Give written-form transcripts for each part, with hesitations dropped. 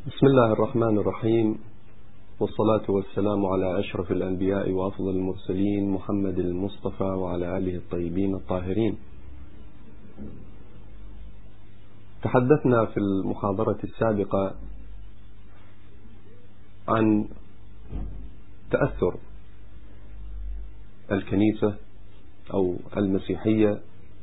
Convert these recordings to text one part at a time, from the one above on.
بسم الله الرحمن الرحيم، والصلاة والسلام على أشرف الأنبياء وأفضل المرسلين محمد المصطفى وعلى آله الطيبين الطاهرين. تحدثنا في المحاضرة السابقة عن تأثر الكنيسة أو المسيحية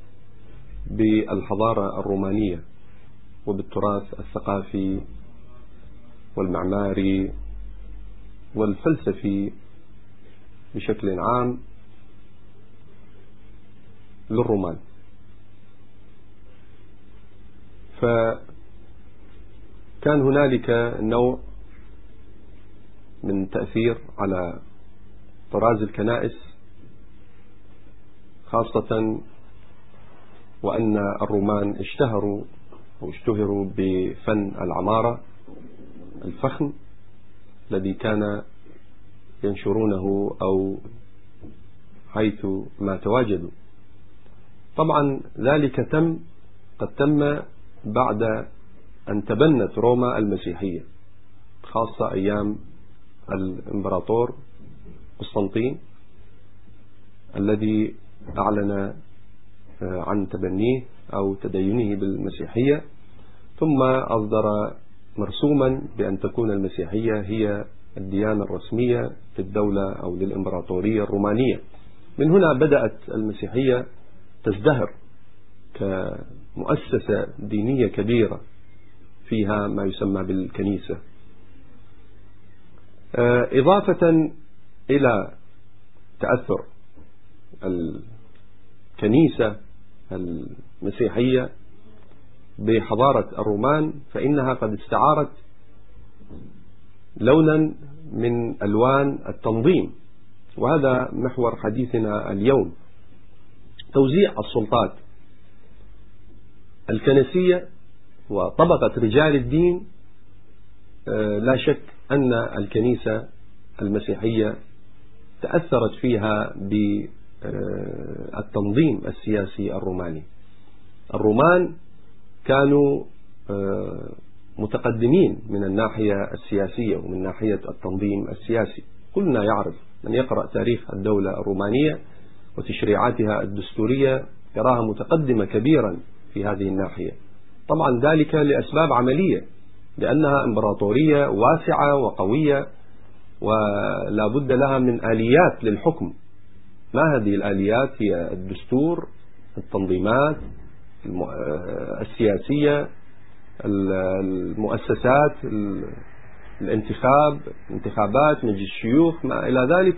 بالحضارة الرومانية وبالتراث الثقافي والمعماري والفلسفي بشكل عام للرومان. فكان هنالك نوع من تأثير على طراز الكنائس، خاصة وأن الرومان اشتهروا بفن العمارة الفخم الذي كان ينشرونه أو حيث ما تواجدوا. طبعا ذلك قد تم بعد أن تبنت روما المسيحية، خاصة أيام الإمبراطور قسطنطين الذي أعلن عن تبنيه أو تدينه بالمسيحية، ثم أصدر مرسوما بأن تكون المسيحية هي الديانة الرسمية للدولة أو للإمبراطورية الرومانية. من هنا بدأت المسيحية تزدهر كمؤسسة دينية كبيرة فيها ما يسمى بالكنيسة. إضافة إلى تأثر الكنيسة المسيحية بحضارة الرومان، فإنها قد استعارت لونا من ألوان التنظيم، وهذا محور حديثنا اليوم. توزيع السلطات الكنسية وطبقة رجال الدين. لا شك أن الكنيسة المسيحية تأثرت فيها بالتنظيم السياسي الروماني. الرومان كانوا متقدمين من الناحية السياسية ومن ناحية التنظيم السياسي. كلنا يعرف، من يقرأ تاريخ الدولة الرومانية وتشريعاتها الدستورية يراها متقدمة كبيرا في هذه الناحية. طبعا ذلك لأسباب عملية، لأنها إمبراطورية واسعة وقوية ولا بد لها من آليات للحكم. ما هذه الآليات؟ هي الدستور، التنظيمات السياسية، المؤسسات، الانتخابات، مجلس الشيوخ، ما إلى ذلك.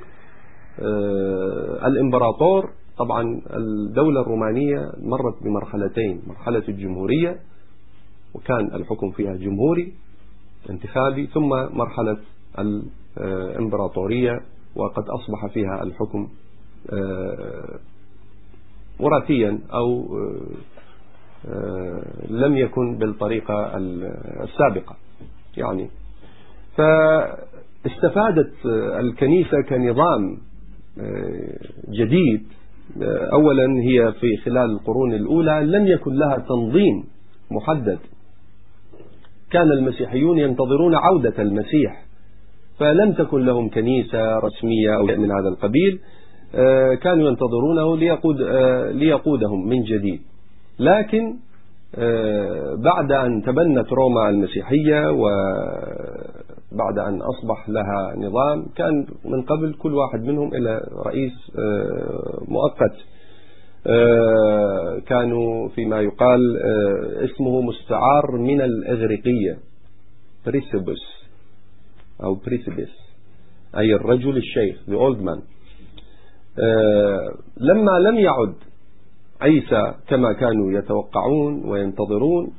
الإمبراطور، طبعا الدولة الرومانية مرت بمرحلتين: مرحلة الجمهورية وكان الحكم فيها جمهوري انتخابي، ثم مرحلة الإمبراطورية وقد أصبح فيها الحكم وراثيا أو لم يكن بالطريقة السابقة يعني. فاستفادت الكنيسة كنظام جديد. أولا هي في خلال القرون الأولى لم يكن لها تنظيم محدد. كان المسيحيون ينتظرون عودة المسيح، فلم تكن لهم كنيسة رسمية أو من هذا القبيل. كانوا ينتظرونه ليقودهم من جديد. لكن بعد أن تبنت روما المسيحية وبعد أن أصبح لها نظام، كان من قبل كل واحد منهم إلى رئيس مؤقت، كانوا فيما يقال اسمه مستعار من الإغريقية، بريسبس أو بريسبس، أي الرجل الشيخ، the old man. لما لم يعد عيسى كما كانوا يتوقعون وينتظرون،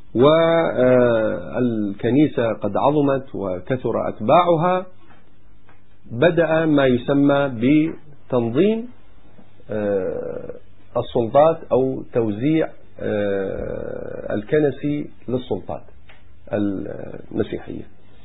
والكنيسة قد عظمت وكثر أتباعها، بدأ ما يسمى بتنظيم السلطات أو توزيع الكنسي للسلطات المسيحية.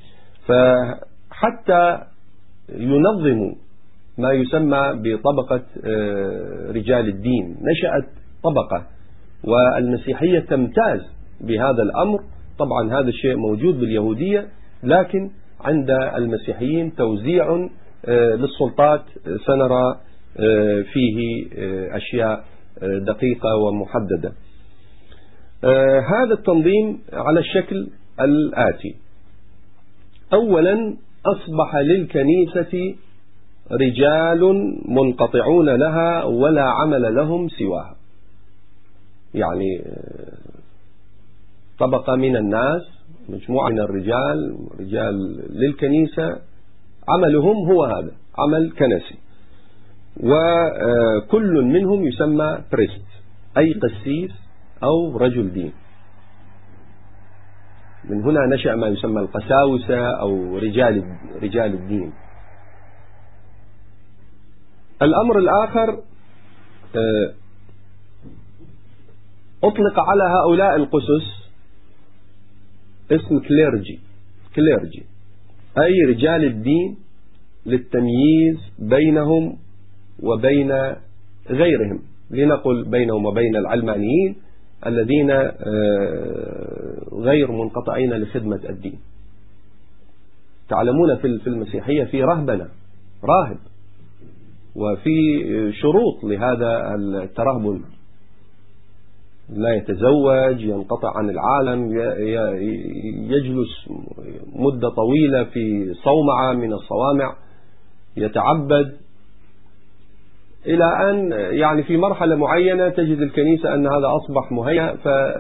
فحتى ينظموا ما يسمى بطبقة رجال الدين، نشأت طبقة، والمسيحية تمتاز بهذا الأمر طبعا هذا الشيء موجود باليهودية، لكن عند المسيحيين توزيع للسلطات سنرى فيه أشياء دقيقة ومحددة. هذا التنظيم على الشكل الآتي: أولا، أصبح للكنيسة رجال منقطعون لها ولا عمل لهم سواها، يعني طبقة من الناس، مجموعة من رجال للكنيسة عملهم هو هذا عمل كنسي، وكل منهم يسمى بريست، أي قسيس أو رجل دين. من هنا نشأ ما يسمى القساوسة أو رجال الدين. الأمر الآخر، أطلق على هؤلاء القسس اسم كليرجي، أي رجال الدين، للتمييز بينهم وبين غيرهم، لنقل بينهم وبين العلمانيين الذين غير منقطعين لخدمة الدين. تعلمون في المسيحية في راهب، وفي شروط لهذا الترهبن، لا يتزوج، ينقطع عن العالم، يجلس مدة طويلة في صومعة من الصوامع، يتعبد، إلى أن يعني في مرحلة معينة تجد الكنيسة أن هذا أصبح مهيأ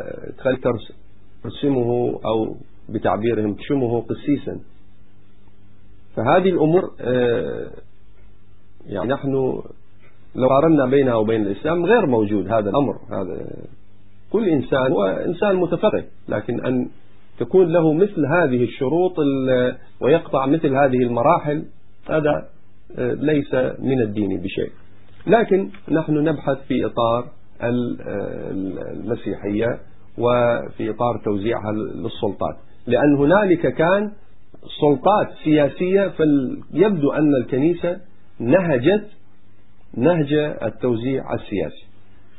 فترسمه أو بتعبيرهم تشمه قسيسا. فهذه الأمور يعني نحن لو قارنا بينها وبين الإسلام غير موجود هذا الأمر. هذا كل إنسان هو إنسان متفقه، لكن أن تكون له مثل هذه الشروط ويقطع مثل هذه المراحل، هذا ليس من الدين بشيء. لكن نحن نبحث في إطار المسيحية وفي إطار توزيعها للسلطات، لأن هنالك كان سلطات سياسية، فيبدو أن الكنيسة نهج التوزيع السياسي.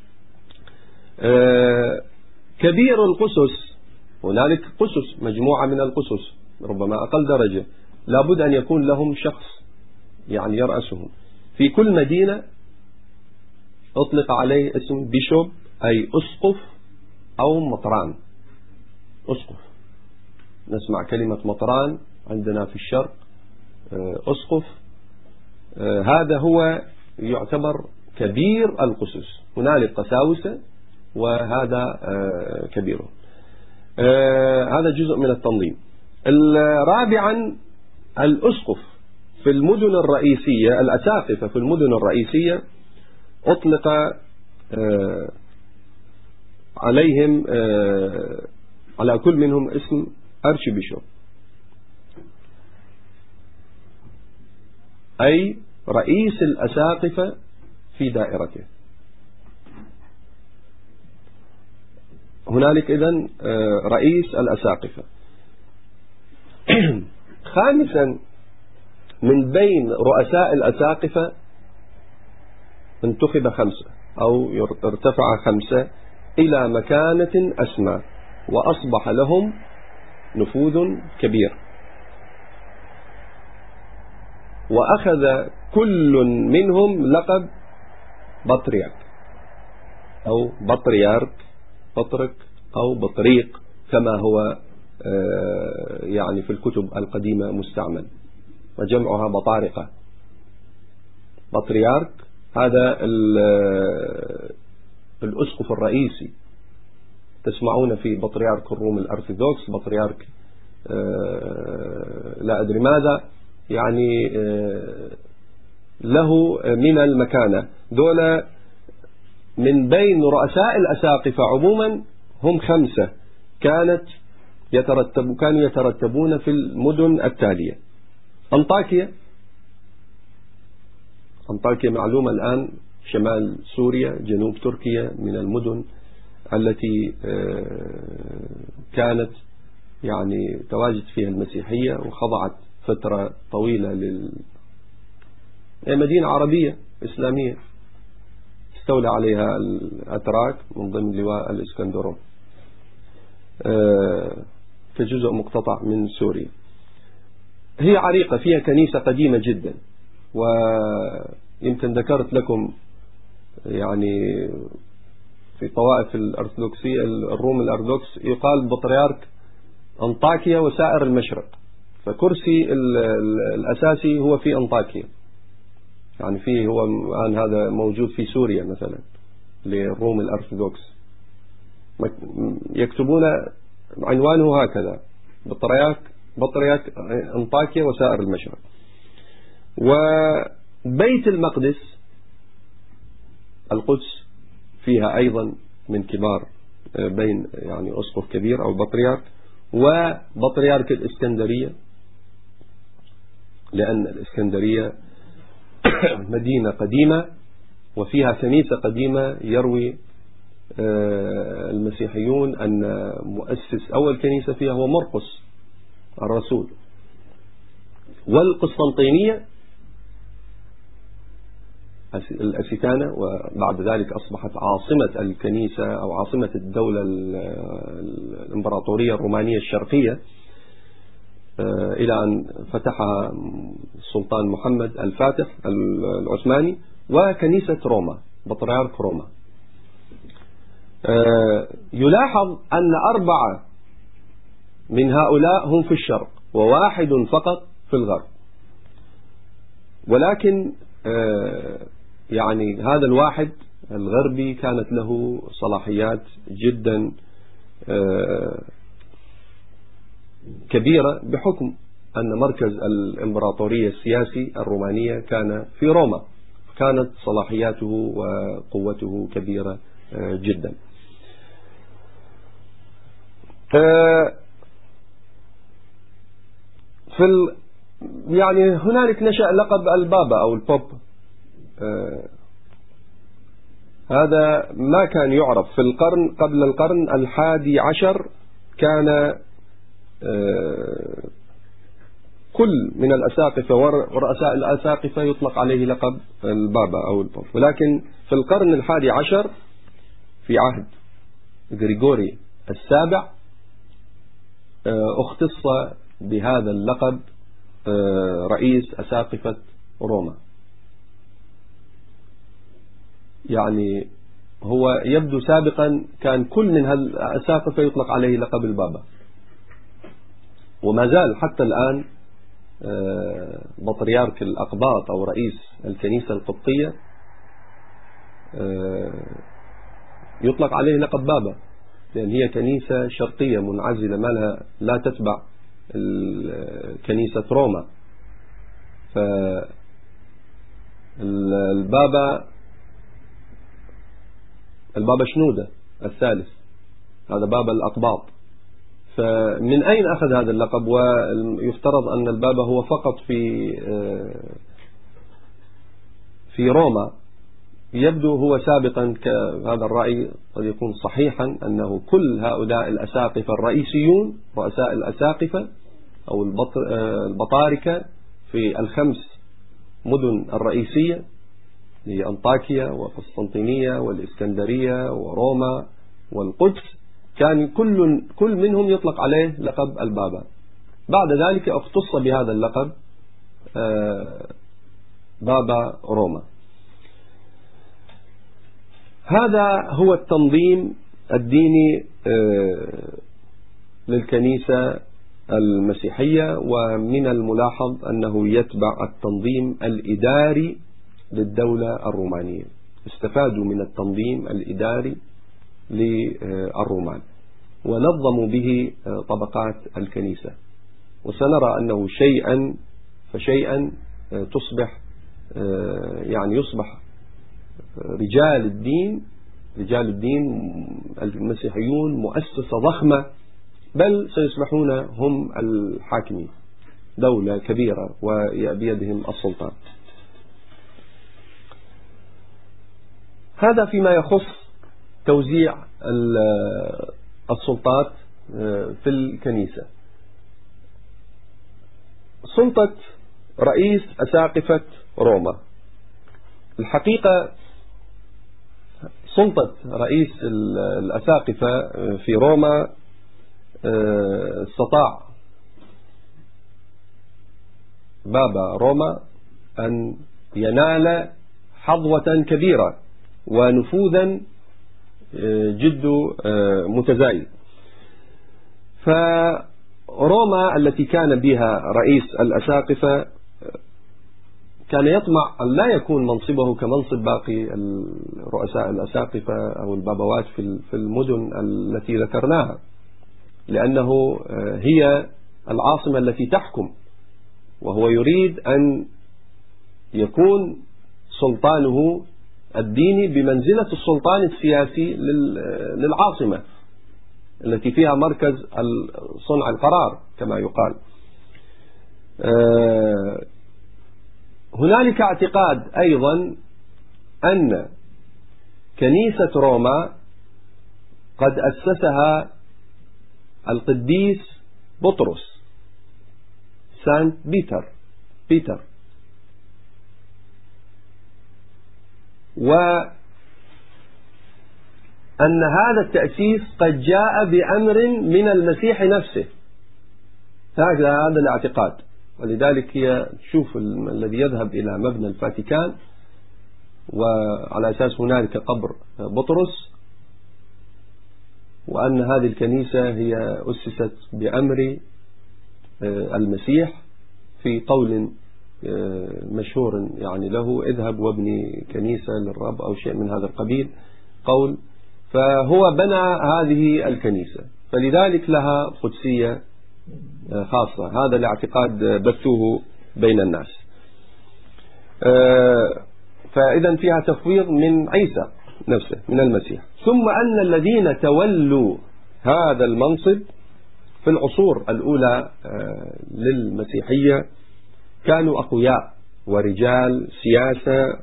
كبير القسس، هنالك قسس، مجموعة من القسس ربما أقل درجة، لابد أن يكون لهم شخص يعني يرأسهم. في كل مدينة أطلق عليه اسم بيشوب، أي أسقف أو مطران. أسقف، نسمع كلمة مطران عندنا في الشرق، أسقف، هذا هو يعتبر كبير القسس. هنالك قساوسة وهذا كبيره. هذا جزء من التنظيم. رابعا، الأسقف في المدن الرئيسية، الأساقفة في المدن الرئيسية أطلق عليهم على كل منهم اسم أرشبيشوب، أي رئيس الأساقفة في دائرته. هنالك إذن رئيس الأساقفة. خامسا، من بين رؤساء الأساقفة انتخب 5 أو ارتفع 5 إلى مكانة أسمى، وأصبح لهم نفوذ كبير، وأخذ كل منهم لقب بطريرك أو بطرك أو بطريق، كما هو يعني في الكتب القديمة مستعمل، وجمعها بطارقة. بطريرك هذا الأسقف الرئيسي. تسمعون في بطريرك الروم الأرثوذكس، بطريرك لا أدري ماذا، يعني له من المكانة. دول من بين رؤساء الأساقفة عموما هم 5 كانوا يترتبون في المدن التالية: أنطاكيا معلومة الآن شمال سوريا، جنوب تركيا، من المدن التي كانت يعني تواجد فيها المسيحية وخضعت فترة طويلة مدينة عربية إسلامية استولى عليها الأتراك من ضمن لواء الإسكندرون. كجزء مقتطع من سوريا. هي عريقة، فيها كنيسة قديمة جدا، ويمكن ذكرت لكم يعني في طوائف الأرثوذكسية الروم الأرثوذكس يقال بطريرك أنطاكيا وسائر المشرق، فكرسي الأساسي هو في أنطاكيا، يعني فيه هو الآن هذا موجود في سوريا مثلا للروم الأرثوذكس، يكتبون عنوانه هكذا: بطريرك أنطاكيا وسائر المشرق. وبيت المقدس القدس فيها أيضا من كبار بين يعني أسقف كبير أو بطريرك، وبطريرك الإسكندرية، لأن الإسكندرية مدينة قديمة وفيها كنيسة قديمة. يروي المسيحيون أن مؤسس أول كنيسة فيها هو مرقس الرسول. والقسطنطينية الأسيتانة، وبعد ذلك أصبحت عاصمة الكنيسة أو عاصمة الدولة الإمبراطورية الرومانية الشرقية، إلى أن فتحها السلطان محمد الفاتح العثماني. وكنيسة روما، بطريرك روما. يلاحظ أن 4 من هؤلاء هم في الشرق وواحد فقط في الغرب، ولكن يعني هذا الواحد الغربي كانت له صلاحيات جدا كبيرة، بحكم أن مركز الإمبراطورية السياسي الرومانية كان في روما، كانت صلاحياته وقوته كبيرة جدا. يعني هنالك نشأ لقب البابا أو البوب. هذا ما كان يعرف في القرن قبل القرن 11. كان كل من الأساقفة ورؤساء الأساقفة يطلق عليه لقب البابا أو البوب، ولكن في القرن 11 في عهد غريغوري السابع اختص بهذا اللقب رئيس أساقفة روما. يعني هو يبدو سابقا كان كل من هالأساقفة يطلق عليه لقب البابا، وما زال حتى الآن بطريرك الأقباط أو رئيس الكنيسة القبطية يطلق عليه لقب بابا، لأن هي كنيسة شرقية منعزلة ما لها لا تتبع كنيسة روما. البابا شنودة الثالث هذا بابا الأقباط. فمن أين أخذ هذا اللقب؟ ويفترض أن البابا هو فقط في روما. يبدو هو سابقا هذا الرأي قد يكون صحيحا، أنه كل هؤلاء الأساقفة الرئيسيون رؤساء الأساقفة أو البطاركة في ال5 مدن الرئيسية، هي أنطاكيا وقسطنطينية والإسكندرية وروما والقدس، كان كل منهم يطلق عليه لقب البابا. بعد ذلك اختص بهذا اللقب بابا روما. هذا هو التنظيم الديني للكنيسة المسيحية، ومن الملاحظ أنه يتبع التنظيم الإداري للدولة الرومانية. استفادوا من التنظيم الإداري للرومان ونظموا به طبقات الكنيسة، وسنرى أنه شيئا فشيئا يصبح رجال الدين المسيحيون مؤسسة ضخمة، بل سيصبحون هم الحاكمين، دولة كبيرة وبيدهم السلطان. هذا فيما يخص توزيع السلطات في الكنيسة. سلطة رئيس أساقفة روما، الحقيقة سلطة رئيس الأساقفة في روما استطاع بابا روما أن ينال حظوة كبيرة ونفوذا جد متزايد. فروما التي كان بها رئيس الأساقفة كان يطمع أن لا يكون منصبه كمنصب باقي رؤساء الأساقفة أو البابوات في المدن التي ذكرناها، لأنه هي العاصمة التي تحكم، وهو يريد أن يكون سلطانه الديني بمنزلة السلطان السياسي للعاصمة التي فيها مركز صنع القرار كما يقال. هنالك اعتقاد أيضا أن كنيسة روما قد أسسها القديس بطرس سانت بيتر، وأن هذا التأسيس قد جاء بأمر من المسيح نفسه. هذا الاعتقاد، ولذلك هي تشوف الذي يذهب إلى مبنى الفاتيكان وعلى أساس هنالك قبر بطرس، وأن هذه الكنيسة هي أسست بأمر المسيح في قول مشهور يعني له: اذهب وابني كنيسة للرب أو شيء من هذا القبيل قول. فهو بنى هذه الكنيسة، فلذلك لها قدسية خاصة. هذا الاعتقاد بثوه بين الناس. فإذا فيها تفويض من عيسى نفسه، من المسيح. ثم أن الذين تولوا هذا المنصب في العصور الأولى للمسيحية كانوا أقوياء ورجال سياسة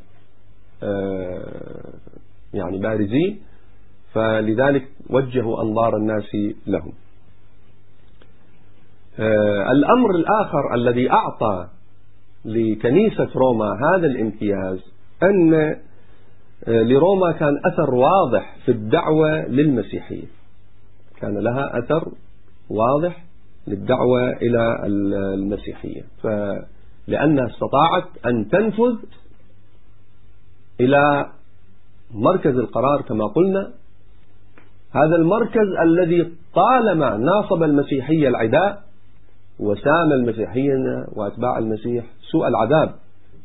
يعني بارزين، فلذلك وجهوا أنظار الناس لهم. الأمر الآخر الذي أعطى لكنيسة روما هذا الامتياز أن لروما كان أثر واضح في الدعوة للمسيحية، كان لها أثر واضح للدعوة إلى المسيحية، لأنها استطاعت أن تنفذ إلى مركز القرار كما قلنا، هذا المركز الذي طالما ناصب المسيحية العداء وسام المسيحيين وأتباع المسيح سوء العذاب،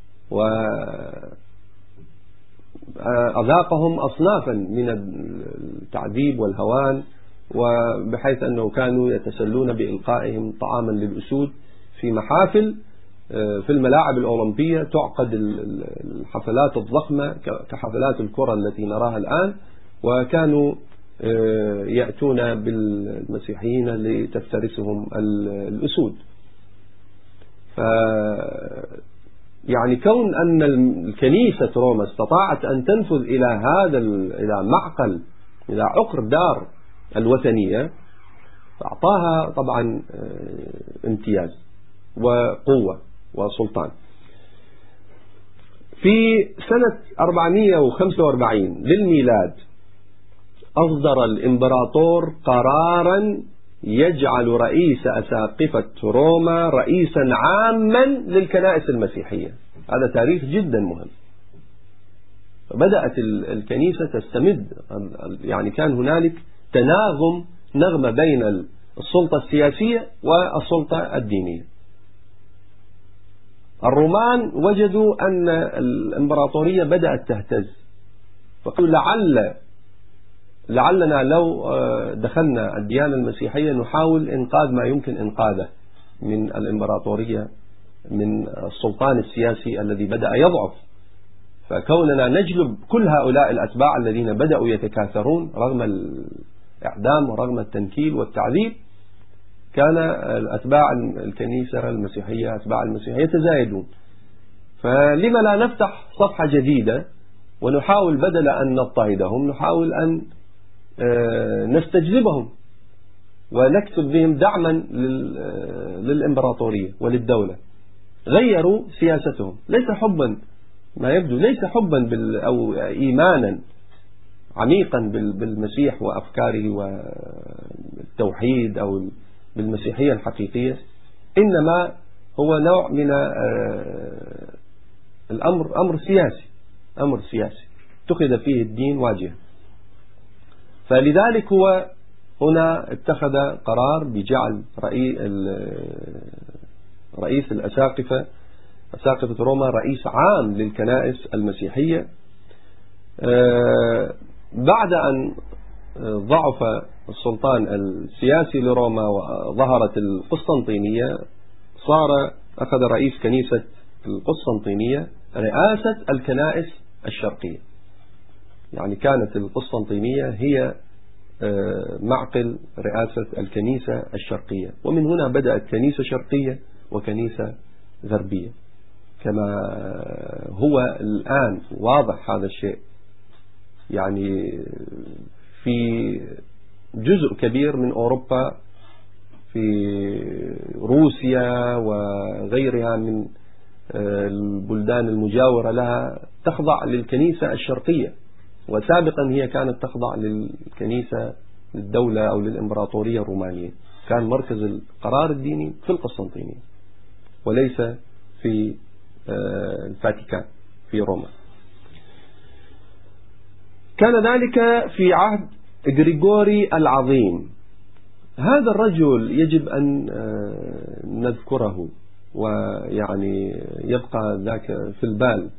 وأذاقهم أصنافا من التعذيب والهوان، وبحيث أنه كانوا يتسلون بإلقائهم طعاما للأسود في محافل في الملاعب الأولمبية، تعقد الحفلات الضخمة كحفلات الكرة التي نراها الآن، وكانوا يأتون بالمسيحيين لتفترسهم الأسود. يعني كون أن الكنيسة روما استطاعت أن تنفذ إلى معقل، إلى عقر دار الوثنية، فأعطاها طبعا امتياز وقوة وسلطان. في سنة 445 للميلاد أصدر الإمبراطور قرارا يجعل رئيس أساقفة روما رئيسا عاما للكنائس المسيحية. هذا تاريخ جدا مهم. بدأت الكنيسة تستمد، يعني كان هنالك نغمة بين السلطة السياسية والسلطة الدينية. الرومان وجدوا أن الإمبراطورية بدأت تهتز، فقالوا لعلنا لو دخلنا الديانة المسيحية نحاول إنقاذ ما يمكن إنقاذه من الإمبراطورية، من السلطان السياسي الذي بدأ يضعف. فكوننا نجلب كل هؤلاء الأتباع الذين بدأوا يتكاثرون رغم الإعدام ورغم التنكيل والتعذيب، كان أتباع الكنيسة المسيحية، أتباع المسيحية يتزايدون. فلما لا نفتح صفحة جديدة ونحاول بدل أن نضطهدهم نحاول أن نستجذبهم ونكتب بهم دعما للإمبراطورية وللدولة. غيروا سياستهم، ليس حبا ما يبدو، ليس حبا أو إيمانا عميقا بالمسيح وأفكاره والتوحيد أو بالمسيحية الحقيقية، إنما هو نوع من الأمر أمر سياسي اتخذ فيه الدين واجهة. فلذلك هو هنا اتخذ قرار بجعل رئيس أساقفة روما رئيس عام للكنائس المسيحية، بعد أن ضعف السلطان السياسي لروما وظهرت القسطنطينية، أخذ رئيس كنيسة القسطنطينية رئاسة الكنائس الشرقية. يعني كانت القسطنطينية هي معقل رئاسة الكنيسة الشرقية، ومن هنا بدأت كنيسة شرقية وكنيسة غربية كما هو الآن واضح هذا الشيء. يعني في جزء كبير من أوروبا، في روسيا وغيرها من البلدان المجاورة لها، تخضع للكنيسة الشرقية، وسابقا هي كانت تخضع للكنيسة للدولة أو للإمبراطورية الرومانية. كان مركز القرار الديني في القسطنطينية وليس في الفاتيكان في روما. كان ذلك في عهد غريغوري العظيم. هذا الرجل يجب أن نذكره ويعني يبقى ذاك في البال.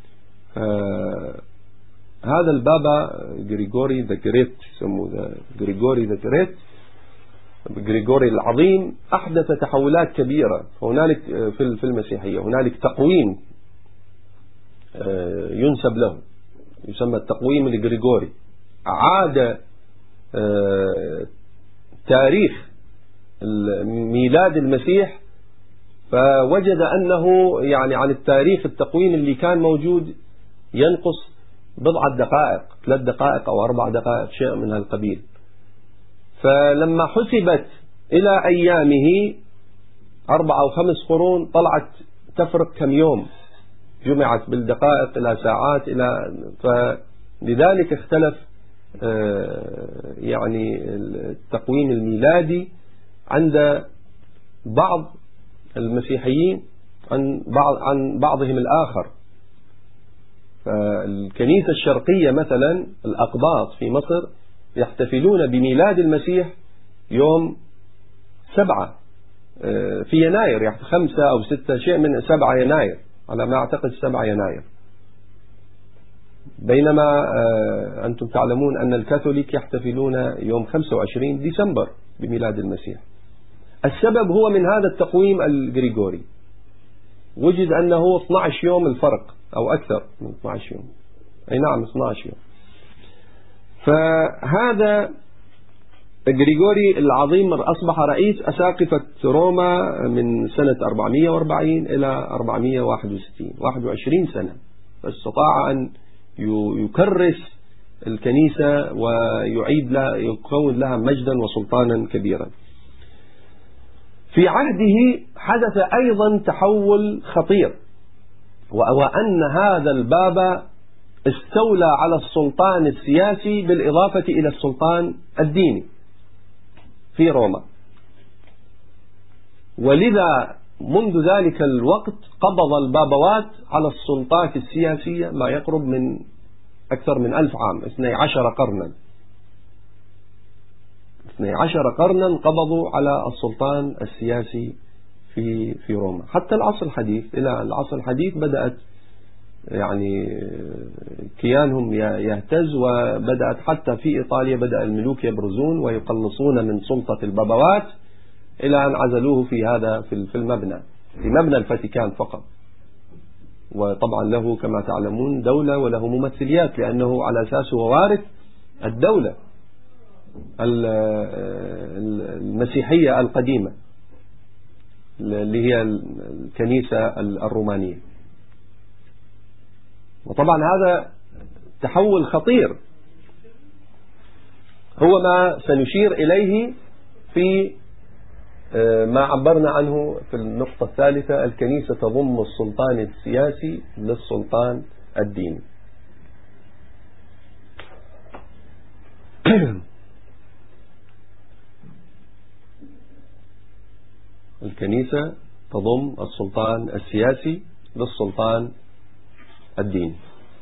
هذا البابا غريغوري ذا جريت، يسموه غريغوري ذا جريت، غريغوري العظيم، أحدث تحولات كبيرة هنالك في المسيحية. هنالك تقويم ينسب له، يسمى التقويم الغريغوري. عاد تاريخ ميلاد المسيح، فوجد أنه يعني عن التاريخ التقويم اللي كان موجود ينقص بضعة دقائق، 3 دقائق أو 4 دقائق، شيء من هالقبيل. فلما حسبت إلى أيامه 4 أو 5 قرون، طلعت تفرق كم يوم، جمعت بالدقائق إلى ساعات، فلذلك اختلف يعني التقويم الميلادي عند بعض المسيحيين عن بعضهم الآخر. فالكنيسة الشرقية مثلا الأقباط في مصر يحتفلون بميلاد المسيح يوم 7 في يناير، يعني 5 أو 6 شيء من 7 يناير على ما أعتقد 7 يناير. بينما أنتم تعلمون أن الكاثوليك يحتفلون يوم 25 ديسمبر بميلاد المسيح. السبب هو من هذا التقويم الغريغوري، وجد أنه 12 يوم الفرق أو أكثر من 12 يوم، أي نعم 12 يوم. فهذا غريغوري العظيم أصبح رئيس أساقفة روما من سنة 440 إلى 461، 21 سنة، فاستطاع أن يكرس الكنيسة ويعيد لها، يكون لها مجدا وسلطانا كبيرا. في عهده حدث أيضا تحول خطير، وأن هذا البابا استولى على السلطان السياسي بالإضافة إلى السلطان الديني في روما. ولذا منذ ذلك الوقت قبض البابوات على السلطات السياسية ما يقرب من أكثر من 1000 عام، 12 قرنا 12 قرنا قبضوا على السلطان السياسي في روما. حتى العصر الحديث، إلى العصر الحديث بدأت يعني كيانهم يهتز، وبدأت حتى في إيطاليا بدأ الملوك يبرزون ويقلصون من سلطة البابوات إلى أن عزلوه في المبنى، في مبنى الفاتيكان فقط. وطبعا له كما تعلمون دولة وله ممثليات، لأنه على أساس هو وارث الدولة المسيحية القديمة اللي هي الكنيسة الرومانية. وطبعا هذا تحول خطير هو ما سنشير إليه في ما عبرنا عنه في النقطة الثالثة: الكنيسة تضم السلطان السياسي للسلطان الديني. الكنيسة تضم السلطان السياسي للسلطان الديني.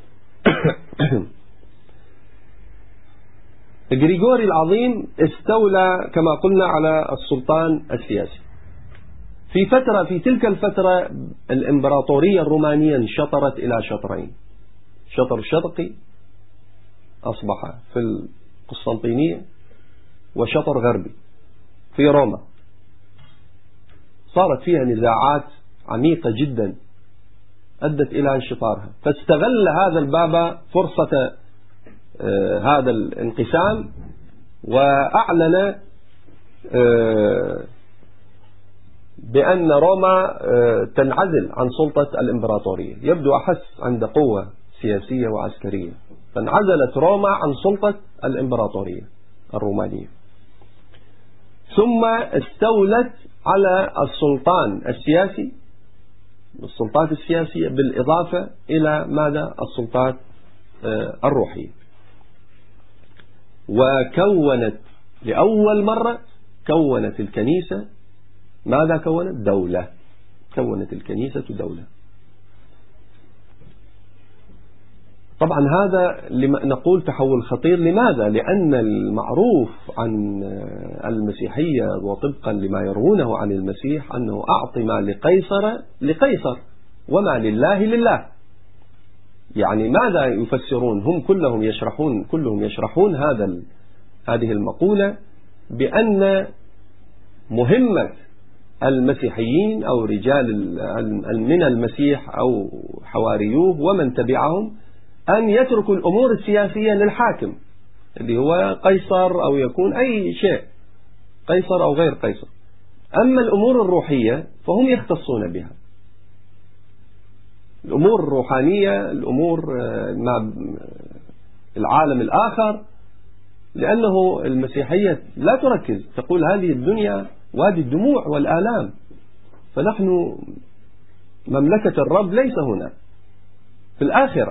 غريغوري العظيم استولى كما قلنا على السلطان السياسي. في تلك الفترة الإمبراطورية الرومانية انشطرت إلى شطرين: شطر شرقي أصبح في القسطنطينية، وشطر غربي في روما. صارت فيها نزاعات عميقة جدا أدت إلى انشطارها، فاستغل هذا البابا فرصة هذا الانقسام، وأعلن بأن روما تنعزل عن سلطة الإمبراطورية. يبدو أحس عند قوة سياسية وعسكرية، فانعزلت روما عن سلطة الإمبراطورية الرومانية، ثم استولت على السلطات السياسية بالإضافة إلى ماذا؟ السلطات الروحية. وكونت لأول مرة الكنيسة ماذا؟ كونت الكنيسة دولة. طبعا هذا نقول تحول خطير. لماذا؟ لأن المعروف عن المسيحية وطبقا لما يروونه عن المسيح أنه أعطي ما لقيصر وما لله. يعني ماذا يفسرون؟ هم كلهم يشرحون هذه المقولة بأن مهمة المسيحيين أو رجال من المسيح أو حواريوه ومن تبعهم أن يتركوا الأمور السياسية للحاكم اللي هو قيصر أو يكون أي شيء، قيصر أو غير قيصر. أما الأمور الروحية فهم يختصون بها، الأمور الروحانية، الأمور مع العالم الآخر، لأنه المسيحية لا تركز، تقول هذه الدنيا وادي الدموع والآلام، فنحن مملكة الرب ليس هنا، في الآخرة.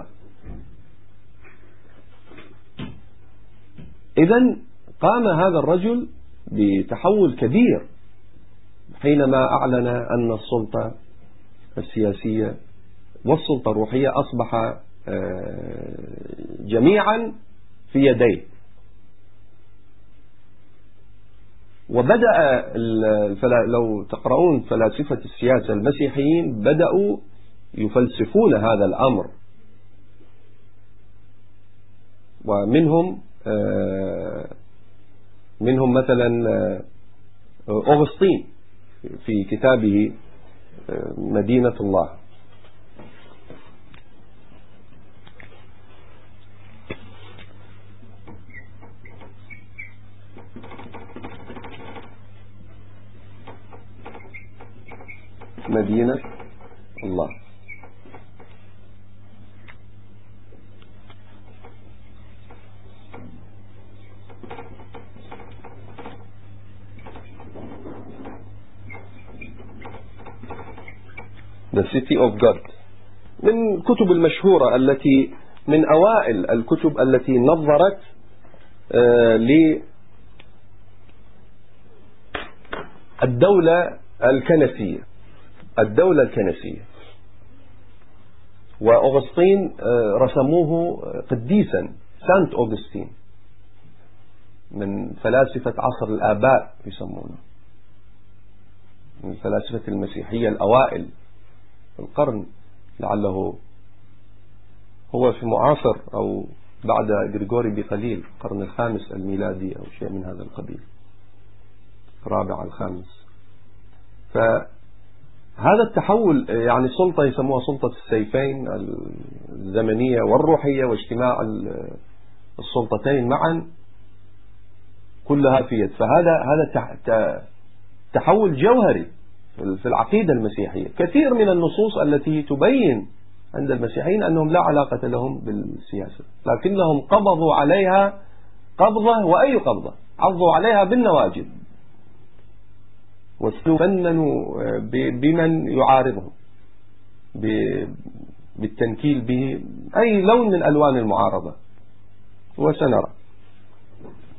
إذن قام هذا الرجل بتحول كبير حينما أعلن أن السلطة السياسية والسلطة الروحية أصبح جميعا في يديه. وبدأ لو تقرؤون فلاسفة السياسة المسيحيين بدأوا يفلسفون هذا الأمر، ومنهم مثلا أغسطين في كتابه مدينة الله. مدينة الله. The City of God من الكتب المشهورة التي من أوائل الكتب التي نظرت للدولة الكنسية. وأغسطين رسموه قديسا، سانت أغسطين، من فلاسفة عصر الآباء يسمونه، من فلاسفة المسيحية الأوائل في القرن، لعله هو في معاصر أو بعد غريغوري بقليل، القرن الخامس الميلادي أو شيء من هذا القبيل، الرابع الخامس. فهذا التحول يعني سلطة يسموها سلطة السيفين الزمنية والروحية، واجتماع السلطتين معا كلها في يد. فهذا تحول جوهري في العقيدة المسيحية. كثير من النصوص التي تبين عند المسيحيين أنهم لا علاقة لهم بالسياسة، لكنهم قبضوا عليها قبضة، وأي قبضة، عضوا عليها بالنواجذ، واستفننوا بمن يعارضهم بالتنكيل به أي لون من ألوان المعارضة. وسنرى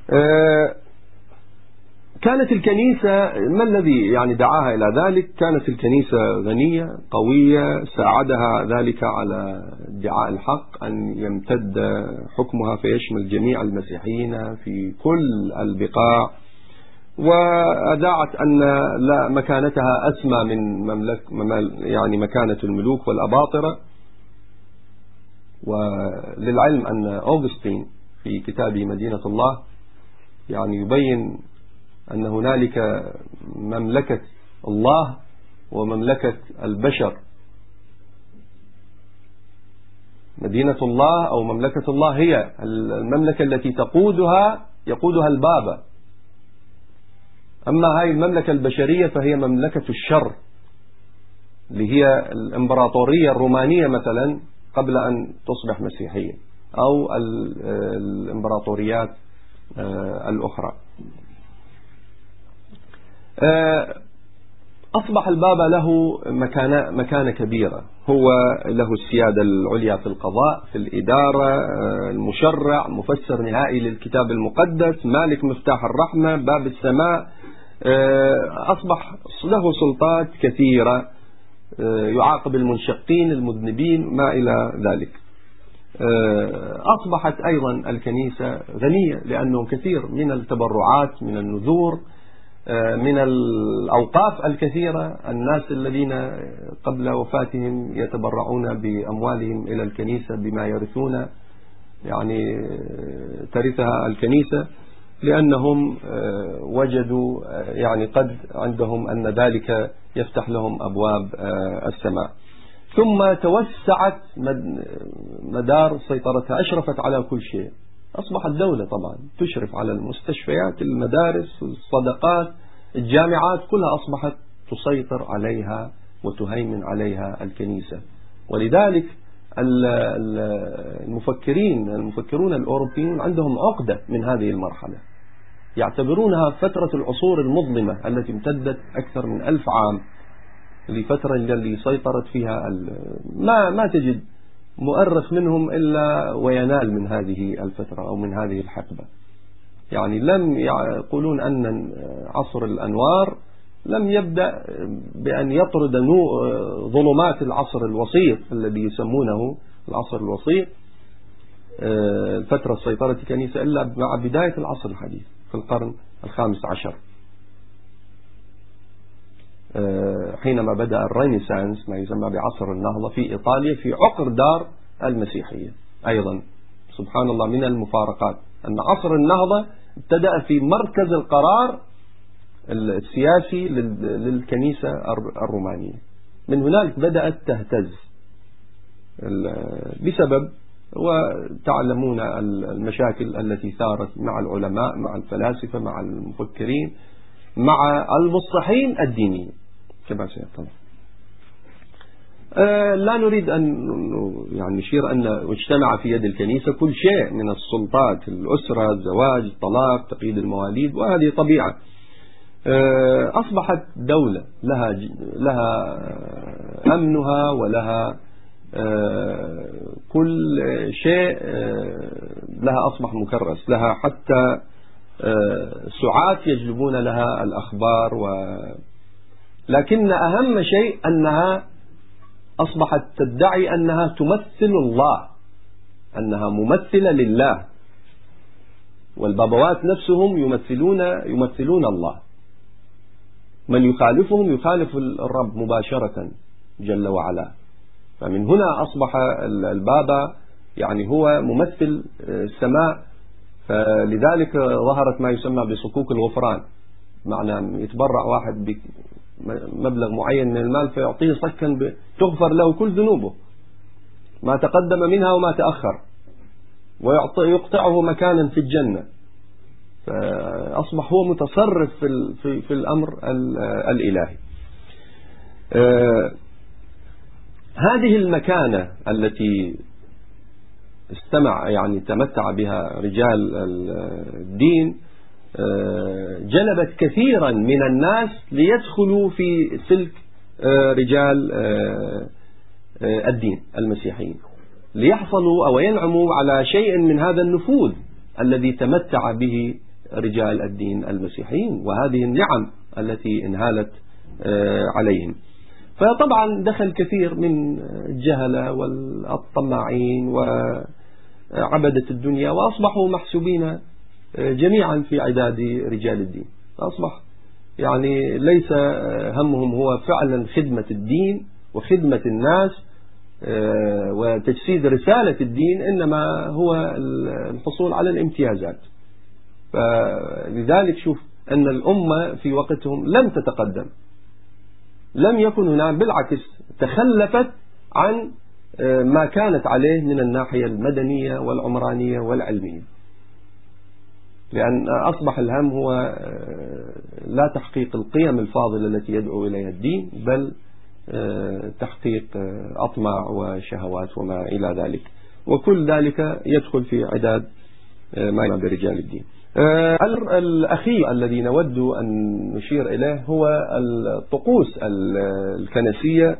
كانت الكنيسة، ما الذي يعني دعاها إلى ذلك؟ كانت الكنيسة غنية قوية، ساعدها ذلك على ادعاء الحق أن يمتد حكمها فيشمل جميع المسيحيين في كل البقاع، وأذاعت أن لا مكانتها أسمى من يعني مكانة الملوك والأباطرة. وللعلم أن أوغسطين في كتابه مدينة الله يعني يبين أن هنالك مملكة الله ومملكة البشر. مدينة الله أو مملكة الله هي المملكة التي يقودها البابا، أما هاي المملكة البشرية فهي مملكة الشر، اللي هي الإمبراطورية الرومانية مثلا قبل أن تصبح مسيحية، أو الإمبراطوريات الأخرى. أصبح البابا له مكانة كبيرة، هو له السيادة العليا في القضاء، في الإدارة، المشرع، مفسر نهائي للكتاب المقدس، مالك مفتاح الرحمة، باب السماء. أصبح له سلطات كثيرة، يعاقب المنشقين المذنبين ما إلى ذلك. أصبحت أيضا الكنيسة غنية، لأنه كثير من التبرعات، من النذور، من الأوقاف الكثيرة، الناس الذين قبل وفاتهم يتبرعون بأموالهم إلى الكنيسة بما يرثون، يعني ترثها الكنيسة، لأنهم وجدوا يعني قد عندهم أن ذلك يفتح لهم أبواب السماء. ثم توسعت مدار سيطرتها، أشرفت على كل شيء. أصبحت دولة طبعا تشرف على المستشفيات، المدارس، الصدقات، الجامعات، كلها أصبحت تسيطر عليها وتهيمن عليها الكنيسة. ولذلك المفكرون الأوروبيون عندهم عقدة من هذه المرحلة، يعتبرونها فترة العصور المظلمة التي امتدت أكثر من 1000 عام، الفترة اللي سيطرت فيها ما تجد مؤرخ منهم إلا وينال من هذه الفترة أو من هذه الحقبة. يعني لم يقولون أن عصر الأنوار لم يبدأ بأن يطرد ظلمات العصر الوسيط الذي يسمونه العصر الوسيط، فترة سيطرة الكنيسة، إلا مع بداية العصر الحديث في القرن ال15، حينما بدأ الرينيسانس، ما يسمى بعصر النهضة في إيطاليا، في عقر دار المسيحية. أيضا سبحان الله من المفارقات أن عصر النهضة ابتدأ في مركز القرار السياسي للكنيسة الرومانية. من هناك بدأت تهتز بسبب، وتعلمون المشاكل التي ثارت مع العلماء، مع الفلاسفة، مع المفكرين، مع المصلحين الدينيين كما سيطلع. لا نريد أن يعني نشير أن اجتمع في يد الكنيسة كل شيء من السلطات، الأسرة، الزواج، الطلاق، تقييد المواليد، وهذه طبيعة. أصبحت دولة لها أمنها، ولها كل شيء لها، أصبح مكرس لها، حتى سعاة يجلبون لها الأخبار. لكن أهم شيء أنها أصبحت تدعي أنها تمثل الله، أنها ممثلة لله، والبابوات نفسهم يمثلون الله. من يخالفهم يخالف الرب مباشرة جل وعلا. فمن هنا أصبح البابا يعني هو ممثل السماء. فلذلك ظهرت ما يسمى بصكوك الغفران، معنى يتبرع واحد بمبلغ معين من المال فيعطيه صكا تغفر له كل ذنوبه، ما تقدم منها وما تأخر، ويقطعه مكانا في الجنة. فأصبح هو متصرف في الأمر الإلهي. هذه المكانة التي يعني تمتع بها رجال الدين جلبت كثيرا من الناس ليدخلوا في سلك رجال الدين المسيحيين، ليحصلوا أو ينعموا على شيء من هذا النفوذ الذي تمتع به رجال الدين المسيحيين وهذه النعم التي انهالت عليهم. فطبعا دخل كثير من الجهلة والطماعين وعبدة الدنيا وأصبحوا محسوبين جميعا في عداد رجال الدين. أصبح يعني ليس همهم هو فعلا خدمة الدين وخدمة الناس وتجسيد رسالة الدين، إنما هو الحصول على الامتيازات. فلذلك شوف أن الأمة في وقتهم لم تتقدم، لم يكن هناك، بالعكس تخلفت عن ما كانت عليه من الناحية المدنية والعمرانية والعلمية، لأن أصبح الهم هو لا تحقيق القيم الفاضلة التي يدعو إليها الدين، بل تحقيق أطماع وشهوات وما إلى ذلك، وكل ذلك يدخل في عداد ما يعنى برجال الدين. الأمر الأخير الذي نود أن نشير إليه هو الطقوس الكنسية.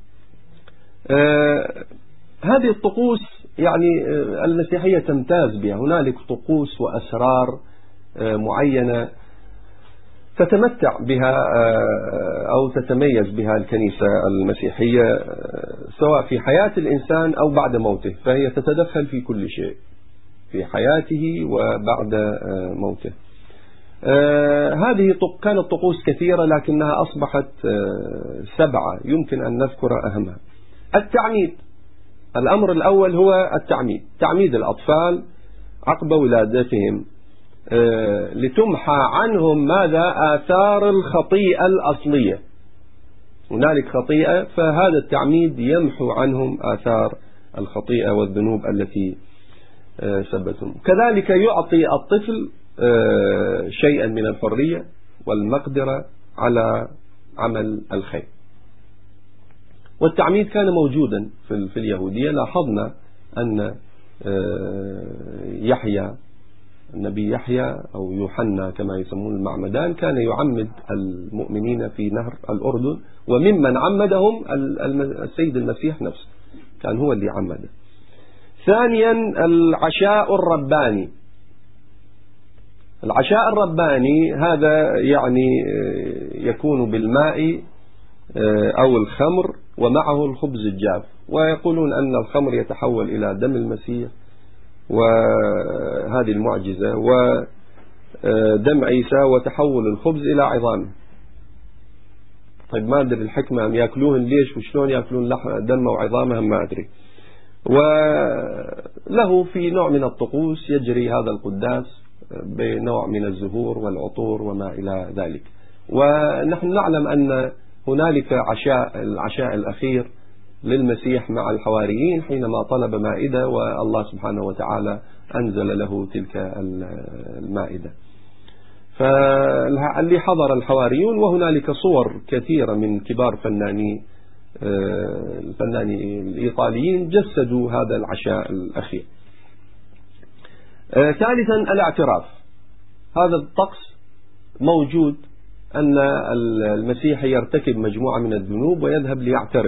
هذه الطقوس يعني المسيحية تمتاز بها، هنالك طقوس وأسرار معينة تتمتع بها أو تتميز بها الكنيسة المسيحية سواء في حياة الإنسان أو بعد موته، فهي تتدخل في كل شيء في حياته وبعد موته. هذه كانت طقوس كثيرة لكنها أصبحت 7 يمكن أن نذكر أهمها. التعميد، الأمر الأول هو التعميد، تعميد الأطفال عقب ولادتهم لتمحى عنهم ماذا؟ آثار الخطيئة الأصلية. هنالك خطيئة، فهذا التعميد يمحو عنهم آثار الخطيئة والذنوب التي سبتهم. كذلك يعطي الطفل شيئا من الحرية والمقدرة على عمل الخير. والتعميد كان موجودا في اليهودية. لاحظنا أن يحيى النبي يحيى أو يوحنا كما يسمون المعمدان كان يعمد المؤمنين في نهر الأردن، وممن عمدهم السيد المسيح نفسه كان هو اللي عمده. ثانيا العشاء الرباني. العشاء الرباني هذا يعني يكون بالماء أو الخمر ومعه الخبز الجاف، ويقولون أن الخمر يتحول إلى دم المسيح وهذه المعجزة، ودم عيسى وتحول الخبز إلى عظامه. طيب ما أدري الحكمة أم يأكلوهن ليش وشلون يأكلون دم وعظامه ما أدري. وله في نوع من الطقوس يجري هذا القداس بنوع من الزهور والعطور وما إلى ذلك. ونحن نعلم أن هنالك العشاء الأخير للمسيح مع الحواريين حينما طلب مائدة، والله سبحانه وتعالى أنزل له تلك المائدة. فاللي حضر الحواريون، وهنالك صور كثيرة من كبار الفنانين الإيطاليين جسدوا هذا العشاء الأخير. ثالثا الاعتراف. هذا الطقس موجود أن المسيح يرتكب مجموعة من الذنوب ويذهب ليعترف.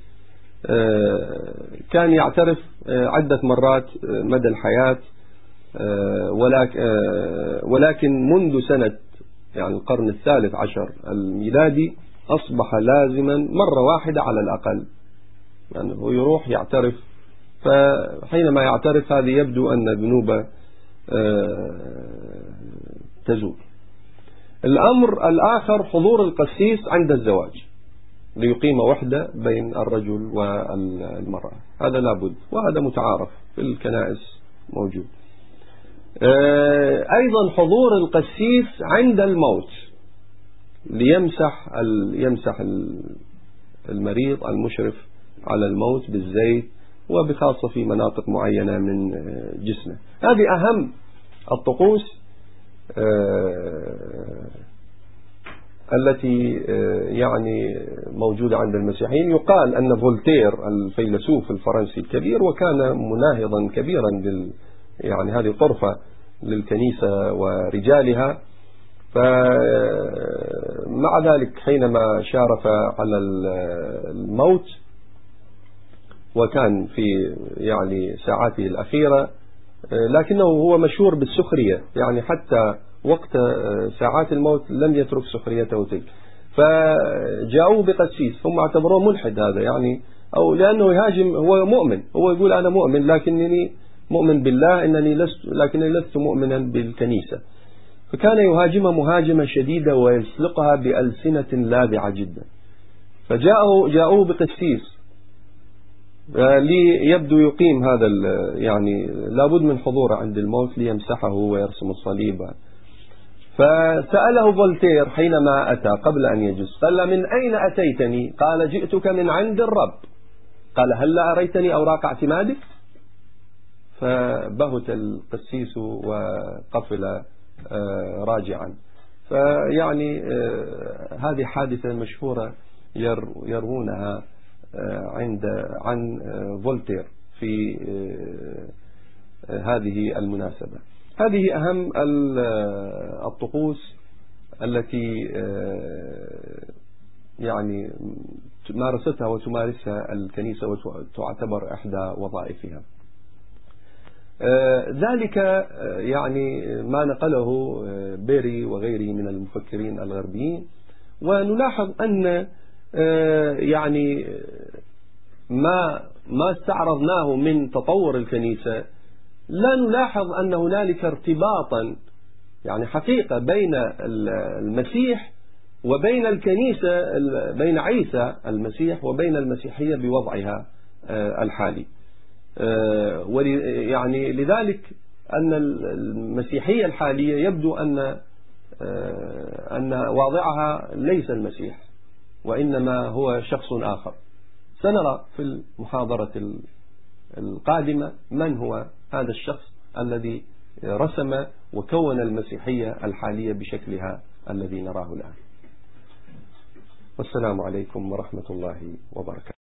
كان يعترف عدة مرات مدى الحياة، ولكن منذ سنة يعني القرن 13 الميلادي أصبح لازما مرة واحدة على الأقل، يعني هو يروح يعترف. فحينما يعترف هذه يبدو أن ذنوبه تزول. الأمر الآخر حضور القسيس عند الزواج ليقيم وحدة بين الرجل والمرأة، هذا لابد، وهذا متعارف في الكنائس موجود. أيضا حضور القسيس عند الموت ليمسح المريض المشرف على الموت بالزيت، وبخاصة في مناطق معينة من جسمه. هذه أهم الطقوس التي يعني موجودة عند المسيحيين. يقال أن فولتير الفيلسوف الفرنسي الكبير، وكان مناهضا كبيرا يعني هذه طرفة للكنيسة ورجالها، فمع ذلك حينما شارف على الموت وكان في يعني ساعاته الأخيرة لكنه هو مشهور بالسخرية، يعني حتى وقت ساعات الموت لم يترك سخريته تلك. فجاءوه بقسيس، هم اعتبروه ملحد هذا، يعني أو لأنه يهاجم، هو مؤمن، هو يقول أنا مؤمن لكنني مؤمن بالله لكنني لست مؤمنا بالكنيسة. فكان يهاجمها مهاجمة شديدة ويسلقها بألسنة لاذعة جدا. فجاءوه بقسيس ليبدو يقيم هذا، يعني لابد من حضوره عند الموت ليمسحه ويرسم الصليب. فسأله فولتير حينما أتى قبل أن يجلس، قال من أين أتيتني؟ قال جئتك من عند الرب. قال هل أريتني أوراق اعتمادك؟ فبهت القسيس وقفل راجعا. فيعني هذه حادثة مشهورة يروونها عن فولتير في هذه المناسبة. هذه أهم الطقوس التي يعني مارستها وتمارسها الكنيسة وتعتبر إحدى وظائفها. ذلك يعني ما نقله بيري وغيره من المفكرين الغربيين. ونلاحظ أن يعني ما استعرضناه من تطور الكنيسة، لا نلاحظ أن هنالك ارتباطا يعني حقيقة بين المسيح وبين الكنيسة، بين عيسى المسيح وبين المسيحية بوضعها الحالي. يعني لذلك أن المسيحية الحالية يبدو أن واضعها ليس المسيح وإنما هو شخص آخر. سنرى في المحاضرة القادمة من هو هذا الشخص الذي رسم وكون المسيحية الحالية بشكلها الذي نراه الآن. والسلام عليكم ورحمة الله وبركاته.